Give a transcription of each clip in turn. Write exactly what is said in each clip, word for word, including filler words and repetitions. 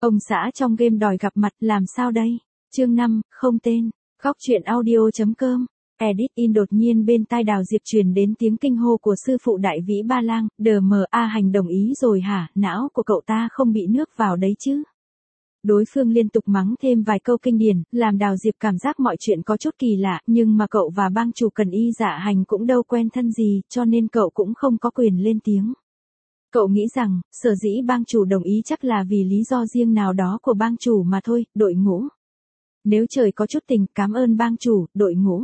Ông xã trong game đòi gặp mặt làm sao đây? Chương năm, không tên. Góc truyện audio.com. Edit in đột nhiên bên tai Đào Diệp truyền đến tiếng kinh hô của sư phụ Đại Vĩ Ba Lang, đờ mờ a hành đồng ý rồi hả, não của cậu ta không bị nước vào đấy chứ. Đối phương liên tục mắng thêm vài câu kinh điển, làm Đào Diệp cảm giác mọi chuyện có chút kỳ lạ, nhưng mà cậu và bang chủ Cần Y Dạ Hành cũng đâu quen thân gì, cho nên cậu cũng không có quyền lên tiếng. Cậu nghĩ rằng, sở dĩ bang chủ đồng ý chắc là vì lý do riêng nào đó của bang chủ mà thôi, đội ngũ. Nếu trời có chút tình, cảm ơn bang chủ, đội ngũ.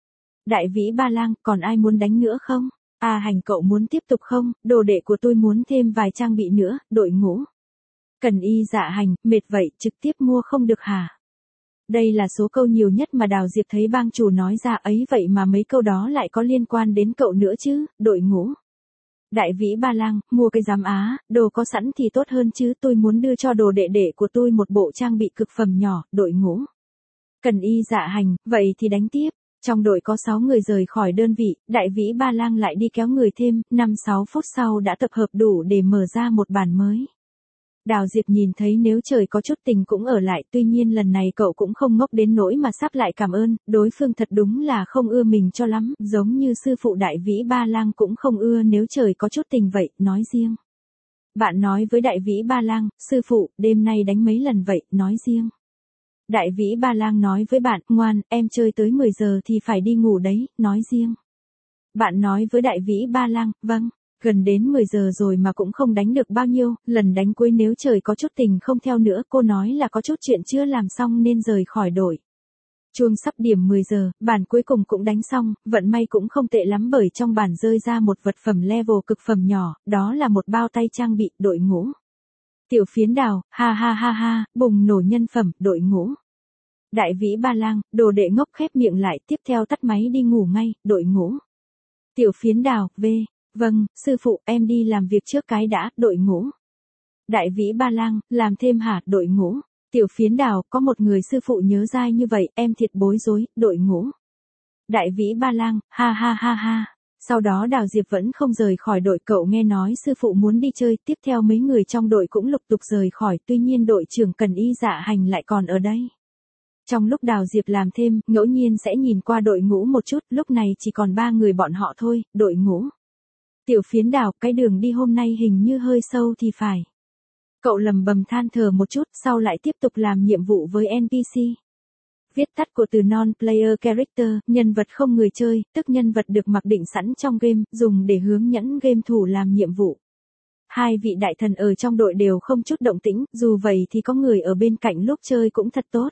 Đại Vĩ Ba Lang, còn ai muốn đánh nữa không? À Hành cậu muốn tiếp tục không? Đồ đệ của tôi muốn thêm vài trang bị nữa, đội ngũ. Cần Y Dạ Hành, mệt vậy, trực tiếp mua không được hả? Đây là số câu nhiều nhất mà Đào Diệp thấy bang chủ nói ra ấy, vậy mà mấy câu đó lại có liên quan đến cậu nữa chứ, đội ngũ. Đại Vĩ Ba Lang, mua cái giám á, đồ có sẵn thì tốt hơn chứ, tôi muốn đưa cho đồ đệ đệ của tôi một bộ trang bị cực phẩm nhỏ, đội ngũ. Cần Y Dạ Hành, vậy thì đánh tiếp. Trong đội có sáu người rời khỏi đơn vị, Đại Vĩ Ba Lang lại đi kéo người thêm, năm sáu phút sau đã tập hợp đủ để mở ra một bản mới. Đào Diệp nhìn thấy nếu trời có chút tình cũng ở lại, tuy nhiên lần này cậu cũng không ngốc đến nỗi mà sắp lại cảm ơn, đối phương thật đúng là không ưa mình cho lắm, giống như sư phụ Đại Vĩ Ba Lang cũng không ưa nếu trời có chút tình vậy, nói riêng. Bạn nói với Đại Vĩ Ba Lang, sư phụ, đêm nay đánh mấy lần vậy, nói riêng. Đại Vĩ Ba Lang nói với bạn, ngoan, em chơi tới mười giờ thì phải đi ngủ đấy, nói riêng. Bạn nói với Đại Vĩ Ba Lang, vâng. Gần đến mười giờ rồi mà cũng không đánh được bao nhiêu, lần đánh cuối nếu trời có chút tình không theo nữa, cô nói là có chút chuyện chưa làm xong nên rời khỏi đội. Chuông sắp điểm mười giờ, bản cuối cùng cũng đánh xong, vận may cũng không tệ lắm bởi trong bản rơi ra một vật phẩm level cực phẩm nhỏ, đó là một bao tay trang bị, đội ngũ. Tiểu Phiến Đào, ha ha ha ha, bùng nổ nhân phẩm, đội ngũ. Đại Vĩ Ba Lang, đồ đệ ngốc khép miệng lại, tiếp theo tắt máy đi ngủ ngay, đội ngũ. Tiểu Phiến Đào, v. Vâng, sư phụ, em đi làm việc trước cái đã, đội ngũ. Đại Vĩ Ba Lang, làm thêm hả, đội ngũ. Tiểu Phiến Đào, có một người sư phụ nhớ dai như vậy, em thiệt bối rối, đội ngũ. Đại Vĩ Ba Lang, ha ha ha ha. Sau đó Đào Diệp vẫn không rời khỏi đội, cậu nghe nói sư phụ muốn đi chơi, tiếp theo mấy người trong đội cũng lục tục rời khỏi, tuy nhiên đội trưởng Cần Y Dạ Hành lại còn ở đây. Trong lúc Đào Diệp làm thêm, ngẫu nhiên sẽ nhìn qua đội ngũ một chút, lúc này chỉ còn ba người bọn họ thôi, đội ngũ. Tiểu Phiến Đào, cái đường đi hôm nay hình như hơi sâu thì phải. Cậu lầm bầm than thở một chút, sau lại tiếp tục làm nhiệm vụ với en pê xê. Viết tắt của từ non-player character, nhân vật không người chơi, tức nhân vật được mặc định sẵn trong game, dùng để hướng dẫn game thủ làm nhiệm vụ. Hai vị đại thần ở trong đội đều không chút động tĩnh, dù vậy thì có người ở bên cạnh lúc chơi cũng thật tốt.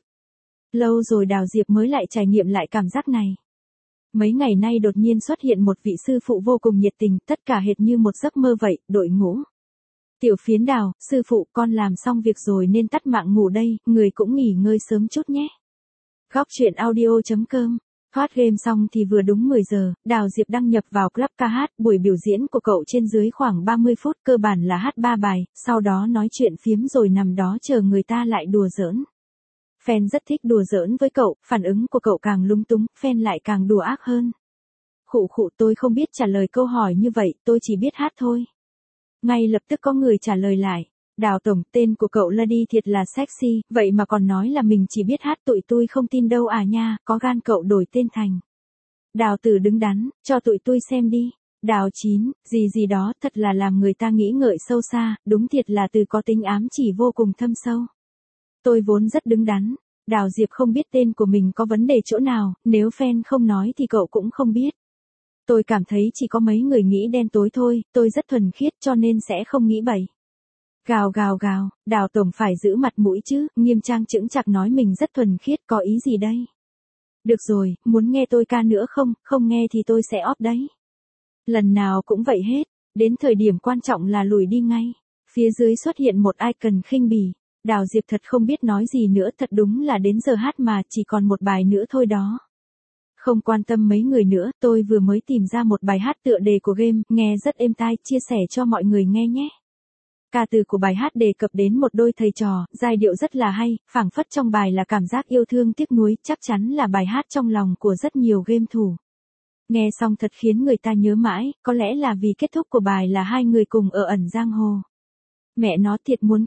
Lâu rồi Đào Diệp mới lại trải nghiệm lại cảm giác này. Mấy ngày nay đột nhiên xuất hiện một vị sư phụ vô cùng nhiệt tình, tất cả hệt như một giấc mơ vậy, đội ngũ. Tiểu Phiến Đào, sư phụ, con làm xong việc rồi nên tắt mạng ngủ đây, người cũng nghỉ ngơi sớm chút nhé. Góc truyện audio.com. Thoát game xong thì vừa đúng mười giờ, Đào Diệp đăng nhập vào club ca hát, buổi biểu diễn của cậu trên dưới khoảng ba mươi phút, cơ bản là hát ba bài, sau đó nói chuyện phiếm rồi nằm đó chờ người ta lại đùa giỡn. Fan rất thích đùa giỡn với cậu, phản ứng của cậu càng lung túng, fan lại càng đùa ác hơn. Khụ khụ, tôi không biết trả lời câu hỏi như vậy, tôi chỉ biết hát thôi. Ngay lập tức có người trả lời lại. Đào tổng, tên của cậu là đi thiệt là sexy, vậy mà còn nói là mình chỉ biết hát, tụi tôi không tin đâu à nha, có gan cậu đổi tên thành. Đào Tử đứng đắn, cho tụi tôi xem đi. Đào Chín, gì gì đó, thật là làm người ta nghĩ ngợi sâu xa, đúng thiệt là từ có tính ám chỉ vô cùng thâm sâu. Tôi vốn rất đứng đắn. Đào Diệp không biết tên của mình có vấn đề chỗ nào, nếu fan không nói thì cậu cũng không biết. Tôi cảm thấy chỉ có mấy người nghĩ đen tối thôi, tôi rất thuần khiết cho nên sẽ không nghĩ bậy. Gào gào gào, Đào tổng phải giữ mặt mũi chứ, nghiêm trang chững chạc nói mình rất thuần khiết, có ý gì đây? Được rồi, muốn nghe tôi ca nữa không, không nghe thì tôi sẽ off đấy. Lần nào cũng vậy hết, đến thời điểm quan trọng là lùi đi ngay. Phía dưới xuất hiện một icon khinh bỉ. Đào Diệp thật không biết nói gì nữa, thật đúng là đến giờ hát mà chỉ còn một bài nữa thôi đó. Không quan tâm mấy người nữa, tôi vừa mới tìm ra một bài hát tựa đề của game, nghe rất êm tai, chia sẻ cho mọi người nghe nhé. Ca từ của bài hát đề cập đến một đôi thầy trò, giai điệu rất là hay, phảng phất trong bài là cảm giác yêu thương tiếc nuối, chắc chắn là bài hát trong lòng của rất nhiều game thủ. Nghe xong thật khiến người ta nhớ mãi, có lẽ là vì kết thúc của bài là hai người cùng ở ẩn giang hồ. Mẹ nó thiệt muốn khóc.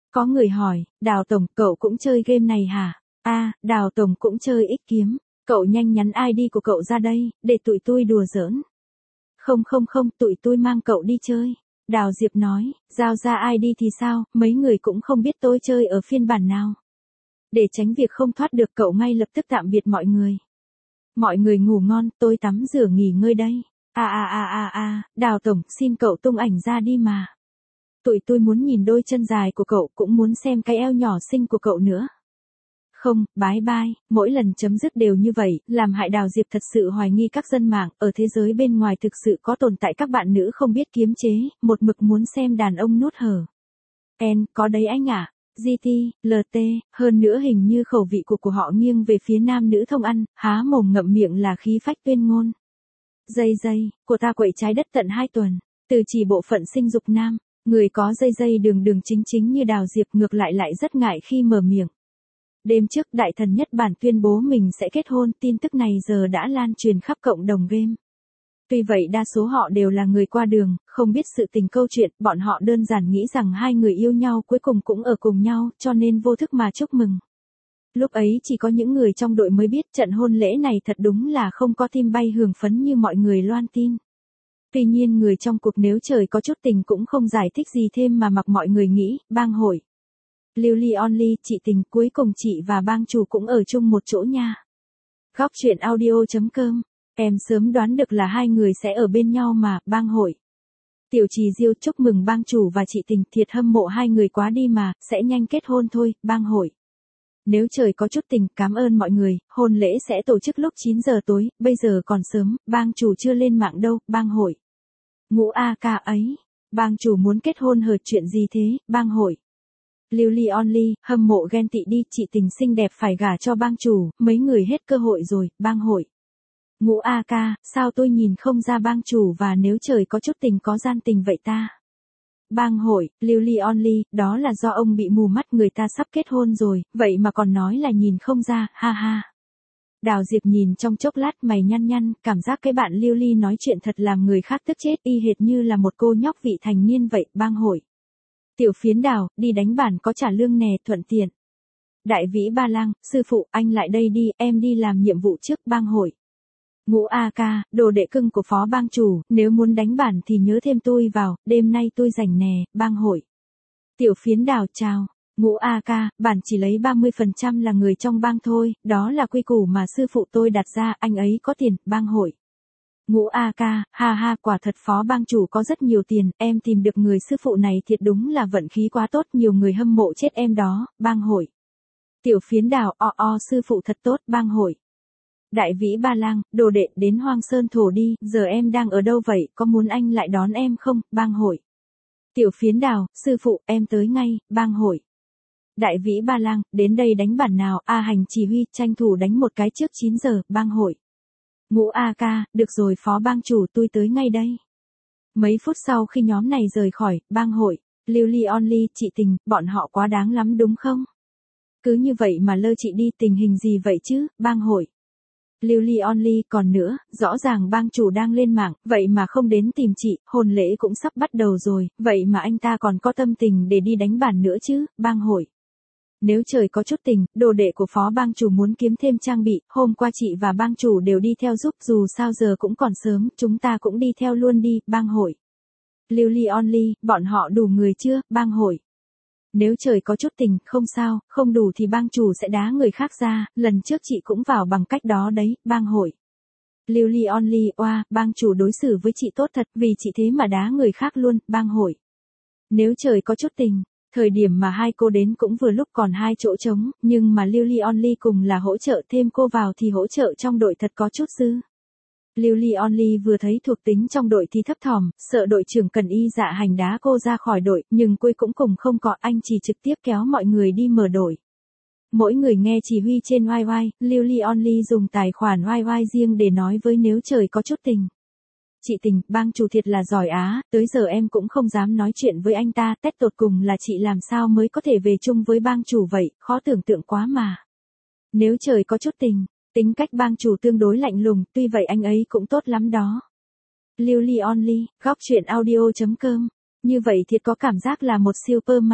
Có người hỏi, Đào Tổng, cậu cũng chơi game này hả? À, Đào Tổng cũng chơi ích kiếm. Cậu nhanh nhắn i đê của cậu ra đây, để tụi tôi đùa giỡn. Không không không, tụi tôi mang cậu đi chơi. Đào Diệp nói, giao ra i đê thì sao, mấy người cũng không biết tôi chơi ở phiên bản nào. Để tránh việc không thoát được, cậu ngay lập tức tạm biệt mọi người. Mọi người ngủ ngon, tôi tắm rửa nghỉ ngơi đây. À à à à à, Đào Tổng, xin cậu tung ảnh ra đi mà. Tụi tôi muốn nhìn đôi chân dài của cậu, cũng muốn xem cái eo nhỏ xinh của cậu nữa. Không, bái bai, mỗi lần chấm dứt đều như vậy, làm hại Đào Diệp thật sự hoài nghi các dân mạng, ở thế giới bên ngoài thực sự có tồn tại các bạn nữ không biết kiềm chế, một mực muốn xem đàn ông nuốt hở. En, có đấy anh ạ. giê tê, lờ tê, hơn nữa hình như khẩu vị của của họ nghiêng về phía nam nữ thông ăn, há mồm ngậm miệng là khí phách tuyên ngôn. Dây dây, của ta quậy trái đất tận hai tuần, từ chỉ bộ phận sinh dục nam, người có dây dây đường đường chính chính như Đào Diệp ngược lại lại rất ngại khi mở miệng. Đêm trước đại thần Nhất Bản tuyên bố mình sẽ kết hôn, tin tức này giờ đã lan truyền khắp cộng đồng game. Tuy vậy đa số họ đều là người qua đường, không biết sự tình câu chuyện, bọn họ đơn giản nghĩ rằng hai người yêu nhau cuối cùng cũng ở cùng nhau, cho nên vô thức mà chúc mừng. Lúc ấy chỉ có những người trong đội mới biết trận hôn lễ này thật đúng là không có tim bay hưởng phấn như mọi người loan tin. Tuy nhiên người trong cuộc nếu trời có chút tình cũng không giải thích gì thêm mà mặc mọi người nghĩ, bang hội. Lily Only, chị tình, cuối cùng chị và bang chủ cũng ở chung một chỗ nha. Góc truyện audio chấm com. Em sớm đoán được là hai người sẽ ở bên nhau mà, bang hội. Tiểu Trì Diêu, chúc mừng bang chủ và chị tình, thiệt hâm mộ hai người quá đi mà, sẽ nhanh kết hôn thôi, bang hội. Nếu trời có chút tình, cảm ơn mọi người, hôn lễ sẽ tổ chức lúc chín giờ tối, bây giờ còn sớm, bang chủ chưa lên mạng đâu, bang hội. Ngũ A ca ấy, bang chủ muốn kết hôn hờ chuyện gì thế, bang hội. Lily Only, hâm mộ ghen tị đi, chị tình xinh đẹp phải gả cho bang chủ, mấy người hết cơ hội rồi, bang hội. Ngũ A ca, sao tôi nhìn không ra bang chủ và nếu trời có chút tình có gian tình vậy ta? Bang hội, Lily Only, đó là do ông bị mù mắt, người ta sắp kết hôn rồi, vậy mà còn nói là nhìn không ra, ha ha. Đào Diệp nhìn trong chốc lát mày nhăn nhăn, cảm giác cái bạn Lily nói chuyện thật làm người khác tức chết, y hệt như là một cô nhóc vị thành niên vậy, bang hội. Tiểu Phiến Đào, đi đánh bản có trả lương nè, thuận tiện. Đại Vĩ Ba Lang, sư phụ, anh lại đây đi, em đi làm nhiệm vụ trước, bang hội. Ngũ A ca, đồ đệ cưng của phó bang chủ, nếu muốn đánh bản thì nhớ thêm tôi vào, đêm nay tôi rảnh nè, bang hội. Tiểu Phiến Đào, chào. Ngũ A ca, bản chỉ lấy ba mươi phần trăm là người trong bang thôi, đó là quy củ mà sư phụ tôi đặt ra, anh ấy có tiền, bang hội. Ngũ A ca, ha ha, quả thật phó bang chủ có rất nhiều tiền, em tìm được người sư phụ này thiệt đúng là vận khí quá tốt, nhiều người hâm mộ chết em đó, bang hội. Tiểu Phiến Đào, o o, sư phụ thật tốt, bang hội. Đại Vĩ Ba Lang, đồ đệ, đến Hoang Sơn thổ đi, giờ em đang ở đâu vậy, có muốn anh lại đón em không, bang hội. Tiểu Phiến Đào, sư phụ, em tới ngay, bang hội. Đại Vĩ Ba Lang, đến đây đánh bản nào, A Hành chỉ huy, tranh thủ đánh một cái trước chín giờ, bang hội. Ngũ A ca, được rồi phó bang chủ, tôi tới ngay đây. Mấy phút sau khi nhóm này rời khỏi, bang hội, Lily Only, chị tình, bọn họ quá đáng lắm đúng không? Cứ như vậy mà lơ chị đi, tình hình gì vậy chứ, bang hội. Lily Only, còn nữa, rõ ràng bang chủ đang lên mạng, vậy mà không đến tìm chị, hôn lễ cũng sắp bắt đầu rồi, vậy mà anh ta còn có tâm tình để đi đánh bản nữa chứ, bang hội. Nếu trời có chút tình, đồ đệ của phó bang chủ muốn kiếm thêm trang bị, hôm qua chị và bang chủ đều đi theo giúp, dù sao giờ cũng còn sớm, chúng ta cũng đi theo luôn đi, bang hội. Lily Only, bọn họ đủ người chưa, bang hội. Nếu trời có chút tình, không sao, không đủ thì bang chủ sẽ đá người khác ra, lần trước chị cũng vào bằng cách đó đấy, bang hội. Lily Only, oa, bang chủ đối xử với chị tốt thật, vì chị thế mà đá người khác luôn, bang hội. Nếu trời có chút tình. Thời điểm mà hai cô đến cũng vừa lúc còn hai chỗ trống, nhưng mà Lily Only cùng là hỗ trợ, thêm cô vào thì hỗ trợ trong đội thật có chút dư. Lily Only vừa thấy thuộc tính trong đội thì thấp thỏm, sợ đội trưởng cần y dạ hành đá cô ra khỏi đội, nhưng cuối cũng cùng không có, anh chỉ trực tiếp kéo mọi người đi mở đội. Mỗi người nghe chỉ huy trên oai oai, Lily Only dùng tài khoản oai oai riêng để nói với nếu trời có chút tình. Chị tình, bang chủ thiệt là giỏi á, tới giờ em cũng không dám nói chuyện với anh ta, tét tột cùng là chị làm sao mới có thể về chung với bang chủ vậy, khó tưởng tượng quá mà. Nếu trời có chút tình, tính cách bang chủ tương đối lạnh lùng, tuy vậy anh ấy cũng tốt lắm đó. Lily Only, góc truyện audio chấm com, như vậy thiệt có cảm giác là một Superman.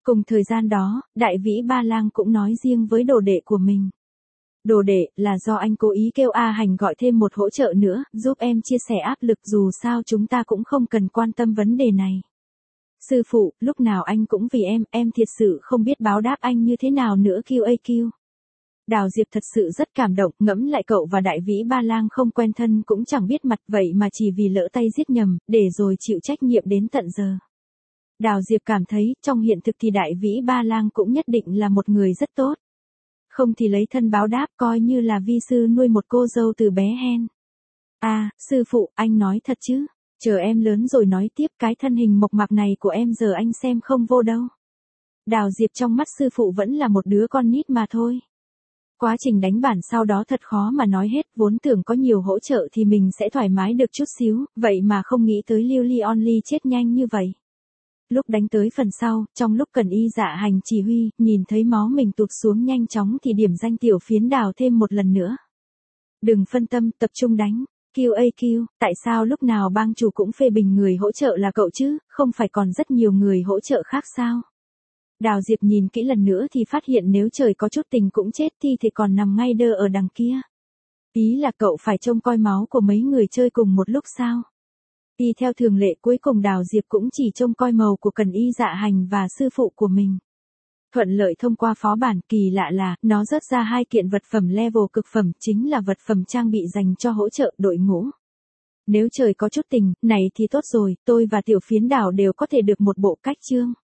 Cùng thời gian đó, Đại Vĩ Ba Lang cũng nói riêng với đồ đệ của mình. Đồ đệ, là do anh cố ý kêu A Hành gọi thêm một hỗ trợ nữa, giúp em chia sẻ áp lực, dù sao chúng ta cũng không cần quan tâm vấn đề này. Sư phụ, lúc nào anh cũng vì em, em thiệt sự không biết báo đáp anh như thế nào nữa quy a quy. Đào Diệp thật sự rất cảm động, ngẫm lại cậu và Đại Vĩ Ba Lang không quen thân cũng chẳng biết mặt, vậy mà chỉ vì lỡ tay giết nhầm, để rồi chịu trách nhiệm đến tận giờ. Đào Diệp cảm thấy, trong hiện thực thì Đại Vĩ Ba Lang cũng nhất định là một người rất tốt. Không thì lấy thân báo đáp, coi như là vi sư nuôi một cô dâu từ bé hen. À, sư phụ, anh nói thật chứ? Chờ em lớn rồi nói tiếp, cái thân hình mộc mạc này của em giờ anh xem không vô đâu. Đào Diệp trong mắt sư phụ vẫn là một đứa con nít mà thôi. Quá trình đánh bản sau đó thật khó mà nói hết, vốn tưởng có nhiều hỗ trợ thì mình sẽ thoải mái được chút xíu, vậy mà không nghĩ tới Lưu Ly Only chết nhanh như vậy. Lúc đánh tới phần sau, trong lúc cần y dạ hành chỉ huy, nhìn thấy máu mình tụt xuống nhanh chóng thì điểm danh tiểu phiến Đào thêm một lần nữa. Đừng phân tâm, tập trung đánh. quy a quy, tại sao lúc nào bang chủ cũng phê bình người hỗ trợ là cậu chứ, không phải còn rất nhiều người hỗ trợ khác sao? Đào Diệp nhìn kỹ lần nữa thì phát hiện nếu trời có chút tình cũng chết thì thì còn nằm ngay đơ ở đằng kia. Ý là cậu phải trông coi máu của mấy người chơi cùng một lúc sao? Y theo thường lệ cuối cùng Đào Diệp cũng chỉ trông coi màu của cần y dạ hành và sư phụ của mình. Thuận lợi thông qua phó bản, kỳ lạ là, nó rớt ra hai kiện vật phẩm level cực phẩm, chính là vật phẩm trang bị dành cho hỗ trợ đội ngũ. Nếu trời có chút tình, này thì tốt rồi, tôi và tiểu phiến Đào đều có thể được một bộ cách chương.